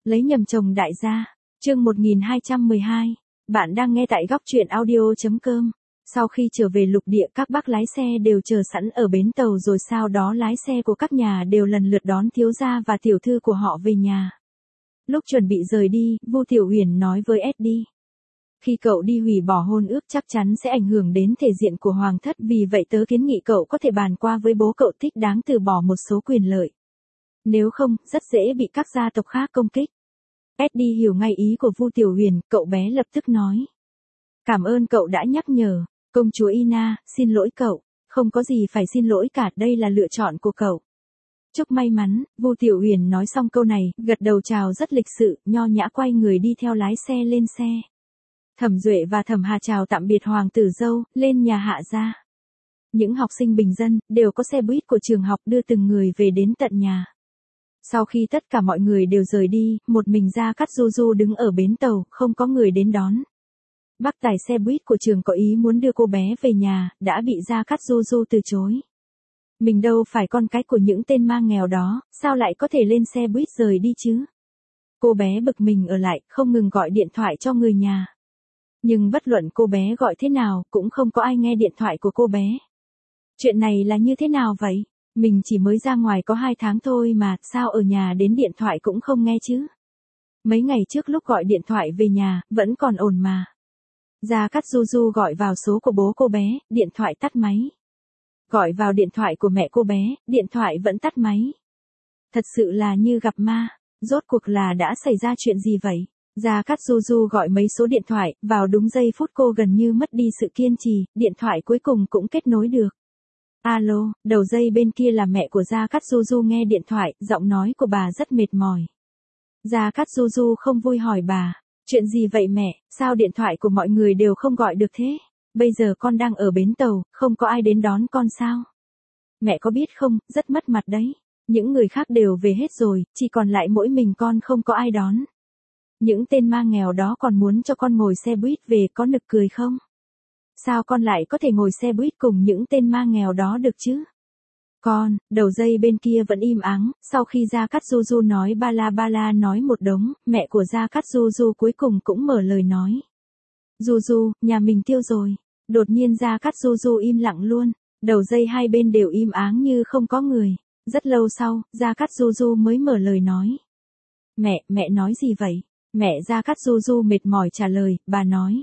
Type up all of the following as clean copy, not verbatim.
Lấy nhầm chồng đại gia. Chương 1212. Bạn đang nghe tại góc truyện audio.com. Sau khi trở về lục địa, các bác lái xe đều chờ sẵn ở bến tàu, rồi sau đó lái xe của các nhà đều lần lượt đón thiếu gia và tiểu thư của họ về nhà. Lúc chuẩn bị rời đi, Vu Tiểu Uyển nói với Eddie: khi cậu đi hủy bỏ hôn ước chắc chắn sẽ ảnh hưởng đến thể diện của hoàng thất, vì vậy tớ kiến nghị cậu có thể bàn qua với bố cậu thích đáng từ bỏ một số quyền lợi. Nếu không, rất dễ bị các gia tộc khác công kích. Eddie hiểu ngay ý của Vu Tiểu Uyển, cậu bé lập tức nói: cảm ơn cậu đã nhắc nhở, công chúa Ina, xin lỗi cậu, không có gì phải xin lỗi cả, đây là lựa chọn của cậu. Chúc may mắn. Vu Tiểu Uyển nói xong câu này, gật đầu chào rất lịch sự, nho nhã quay người đi theo lái xe lên xe. Thẩm Duệ và Thẩm Hà chào tạm biệt hoàng tử dâu, lên nhà Hạ gia. Những học sinh bình dân đều có xe buýt của trường học đưa từng người về đến tận nhà. Sau khi tất cả mọi người đều rời đi, một mình Gia Cát Du Du đứng ở bến tàu, không có người đến đón. Bác tài xe buýt của trường có ý muốn đưa cô bé về nhà, đã bị Gia Cát Du Du từ chối. Mình đâu phải con cái của những tên ma nghèo đó, sao lại có thể lên xe buýt rời đi chứ? Cô bé bực mình ở lại, không ngừng gọi điện thoại cho người nhà. Nhưng bất luận cô bé gọi thế nào, cũng không có ai nghe điện thoại của cô bé. Chuyện này là như thế nào vậy? Mình chỉ mới ra ngoài có 2 tháng thôi mà, sao ở nhà đến điện thoại cũng không nghe chứ? Mấy ngày trước lúc gọi điện thoại về nhà, vẫn còn ổn mà. Gia Cát Du Du gọi vào số của bố cô bé, điện thoại tắt máy. Gọi vào điện thoại của mẹ cô bé, điện thoại vẫn tắt máy. Thật sự là như gặp ma, rốt cuộc là đã xảy ra chuyện gì vậy? Gia Cát Du Du gọi mấy số điện thoại, vào đúng giây phút cô gần như mất đi sự kiên trì, điện thoại cuối cùng cũng kết nối được. Alo, đầu dây bên kia là mẹ của Gia Cát Du Du nghe điện thoại, giọng nói của bà rất mệt mỏi. Gia Cát Du Du không vui hỏi bà: chuyện gì vậy mẹ, sao điện thoại của mọi người đều không gọi được thế? Bây giờ con đang ở bến tàu, không có ai đến đón con sao? Mẹ có biết không, rất mất mặt đấy. Những người khác đều về hết rồi, chỉ còn lại mỗi mình con không có ai đón. Những tên ma nghèo đó còn muốn cho con ngồi xe buýt về, có nực cười không? Sao con lại có thể ngồi xe buýt cùng những tên ma nghèo đó được chứ? Con, đầu dây bên kia vẫn im ắng, sau khi Gia Cát Du Du nói ba la nói một đống, mẹ của Gia Cát Du Du cuối cùng cũng mở lời nói. Du Du, nhà mình tiêu rồi. Đột nhiên Gia Cát Du Du im lặng luôn, đầu dây hai bên đều im ắng như không có người. Rất lâu sau, Gia Cát Du Du mới mở lời nói. Mẹ nói gì vậy? Mẹ Gia Cát Du Du mệt mỏi trả lời, bà nói.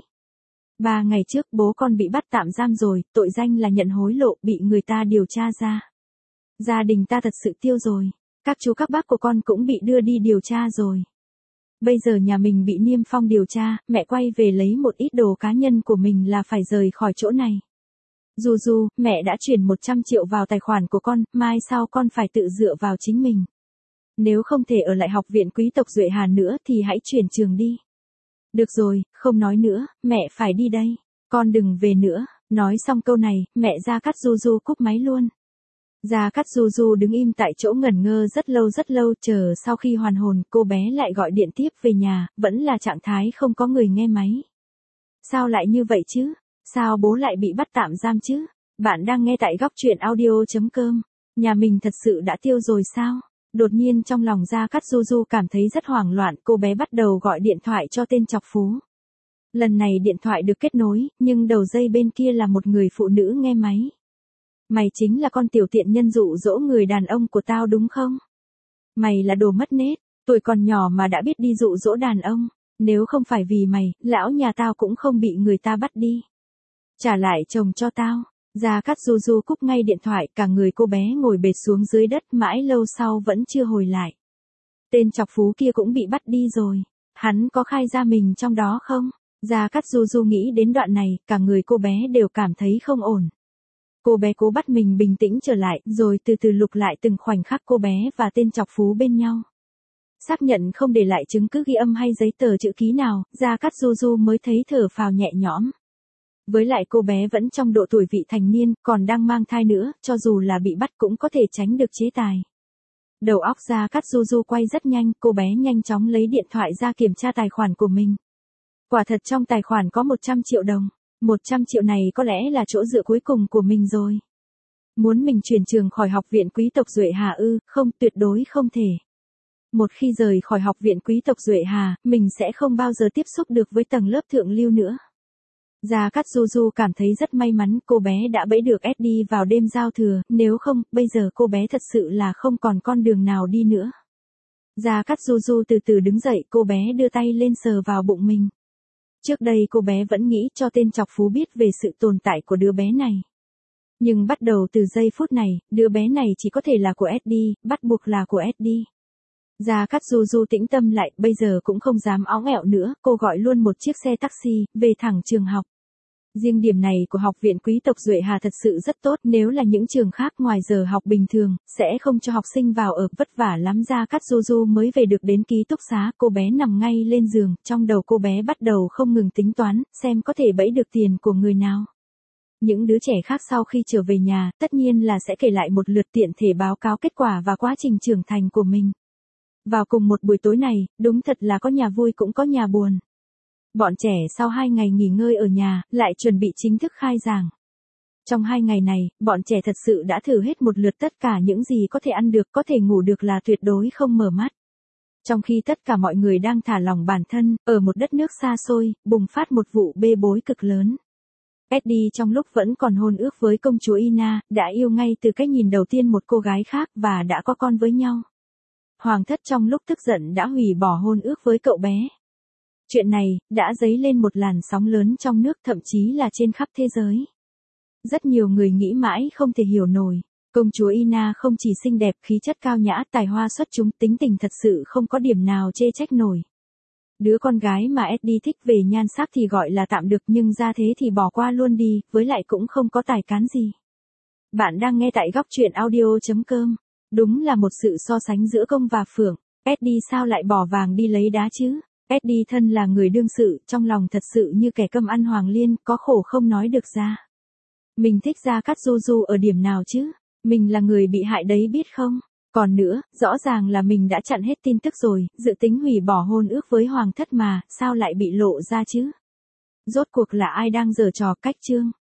3 ngày trước bố con bị bắt tạm giam rồi, tội danh là nhận hối lộ, bị người ta điều tra ra. Gia đình ta thật sự tiêu rồi, các chú các bác của con cũng bị đưa đi điều tra rồi. Bây giờ nhà mình bị niêm phong điều tra, mẹ quay về lấy một ít đồ cá nhân của mình là phải rời khỏi chỗ này. Du Du, mẹ đã chuyển 100 triệu vào tài khoản của con, mai sau con phải tự dựa vào chính mình. Nếu không thể ở lại học viện quý tộc Duệ Hà nữa thì hãy chuyển trường đi. Được rồi, không nói nữa, mẹ phải đi đây. Con đừng về nữa. Nói xong câu này, mẹ Gia Cát Du Du cúp máy luôn. Gia Cát Du Du đứng im tại chỗ ngẩn ngơ rất lâu, chờ sau khi hoàn hồn, cô bé lại gọi điện tiếp về nhà, vẫn là trạng thái không có người nghe máy. Sao lại như vậy chứ? Sao bố lại bị bắt tạm giam chứ? Bạn đang nghe tại góc truyện audio.com. Nhà mình thật sự đã tiêu rồi sao? Đột nhiên trong lòng Gia Cát Du Du cảm thấy rất hoảng loạn, cô bé bắt đầu gọi điện thoại cho tên chọc phú. Lần này điện thoại được kết nối, nhưng đầu dây bên kia là một người phụ nữ nghe máy. Mày chính là con tiểu tiện nhân dụ dỗ người đàn ông của tao đúng không? Mày là đồ mất nết, tuổi còn nhỏ mà đã biết đi dụ dỗ đàn ông. Nếu không phải vì mày, lão nhà tao cũng không bị người ta bắt đi. Trả lại chồng cho tao. Gia Cát Du Du cúp ngay điện thoại, cả người cô bé ngồi bệt xuống dưới đất, mãi lâu sau vẫn chưa hồi lại. Tên chọc phú kia cũng bị bắt đi rồi. Hắn có khai ra mình trong đó không? Gia Cát Du Du nghĩ đến đoạn này, cả người cô bé đều cảm thấy không ổn. Cô bé cố bắt mình bình tĩnh trở lại, rồi từ từ lục lại từng khoảnh khắc cô bé và tên chọc phú bên nhau. Xác nhận không để lại chứng cứ ghi âm hay giấy tờ chữ ký nào, Gia Cát Du Du mới thấy thở phào nhẹ nhõm. Với lại cô bé vẫn trong độ tuổi vị thành niên, còn đang mang thai nữa, cho dù là bị bắt cũng có thể tránh được chế tài. Đầu óc Gia Cát Du Du quay rất nhanh, cô bé nhanh chóng lấy điện thoại ra kiểm tra tài khoản của mình. Quả thật trong tài khoản có 100 triệu đồng. 100 triệu này có lẽ là chỗ dựa cuối cùng của mình rồi. Muốn mình chuyển trường khỏi học viện quý tộc Duệ Hà ư? Không, tuyệt đối không thể. một khi rời khỏi học viện quý tộc Duệ Hà, mình sẽ không bao giờ tiếp xúc được với tầng lớp thượng lưu nữa. Gia Cát Du Du cảm thấy rất may mắn cô bé đã bẫy được Eddie vào đêm giao thừa, nếu không, bây giờ cô bé thật sự là không còn con đường nào đi nữa. Gia Cát Du Du từ từ đứng dậy, cô bé đưa tay lên sờ vào bụng mình. Trước đây cô bé vẫn nghĩ cho tên chọc phú biết về sự tồn tại của đứa bé này. Nhưng bắt đầu từ giây phút này, đứa bé này chỉ có thể là của Eddie, bắt buộc là của Eddie. Gia Cát Du Du tĩnh tâm lại, bây giờ cũng không dám óng ẹo nữa, cô gọi luôn một chiếc xe taxi, về thẳng trường học. Riêng điểm này của học viện quý tộc Duệ Hà thật sự rất tốt, nếu là những trường khác ngoài giờ học bình thường, sẽ không cho học sinh vào ở, vất vả lắm. Gia Cát Du Du mới về được đến ký túc xá, cô bé nằm ngay lên giường, trong đầu cô bé bắt đầu không ngừng tính toán, xem có thể bẫy được tiền của người nào. Những đứa trẻ khác sau khi trở về nhà, tất nhiên là sẽ kể lại một lượt, tiện thể báo cáo kết quả và quá trình trưởng thành của mình. Vào cùng một buổi tối này, đúng thật là có nhà vui cũng có nhà buồn. Bọn trẻ sau 2 ngày nghỉ ngơi ở nhà, lại chuẩn bị chính thức khai giảng. Trong 2 ngày này, bọn trẻ thật sự đã thử hết một lượt tất cả những gì có thể ăn được, có thể ngủ được là tuyệt đối không mở mắt. Trong khi tất cả mọi người đang thả lỏng bản thân, ở một đất nước xa xôi, bùng phát một vụ bê bối cực lớn. Eddie trong lúc vẫn còn hôn ước với công chúa Ina, đã yêu ngay từ cái nhìn đầu tiên một cô gái khác và đã có con với nhau. Hoàng thất trong lúc tức giận đã hủy bỏ hôn ước với cậu bé. Chuyện này đã dấy lên một làn sóng lớn trong nước, thậm chí là trên khắp thế giới. Rất nhiều người nghĩ mãi không thể hiểu nổi. Công chúa Ina không chỉ xinh đẹp, khí chất cao nhã, tài hoa xuất chúng, tính tình thật sự không có điểm nào chê trách nổi. Đứa con gái mà Eddie thích về nhan sắc thì gọi là tạm được, nhưng ra thế thì bỏ qua luôn đi, với lại cũng không có tài cán gì. Bạn đang nghe tại góc truyện audio.com. Đúng là một sự so sánh giữa công và phượng. Eddie sao lại bỏ vàng đi lấy đá chứ? Eddie thân là người đương sự, trong lòng thật sự như kẻ cơm ăn hoàng liên, có khổ không nói được ra. Mình thích Gia Cát Du Du ở điểm nào chứ? Mình là người bị hại đấy biết không? Còn nữa, rõ ràng là mình đã chặn hết tin tức rồi, dự tính hủy bỏ hôn ước với hoàng thất mà, sao lại bị lộ ra chứ? Rốt cuộc là ai đang giở trò cách chương?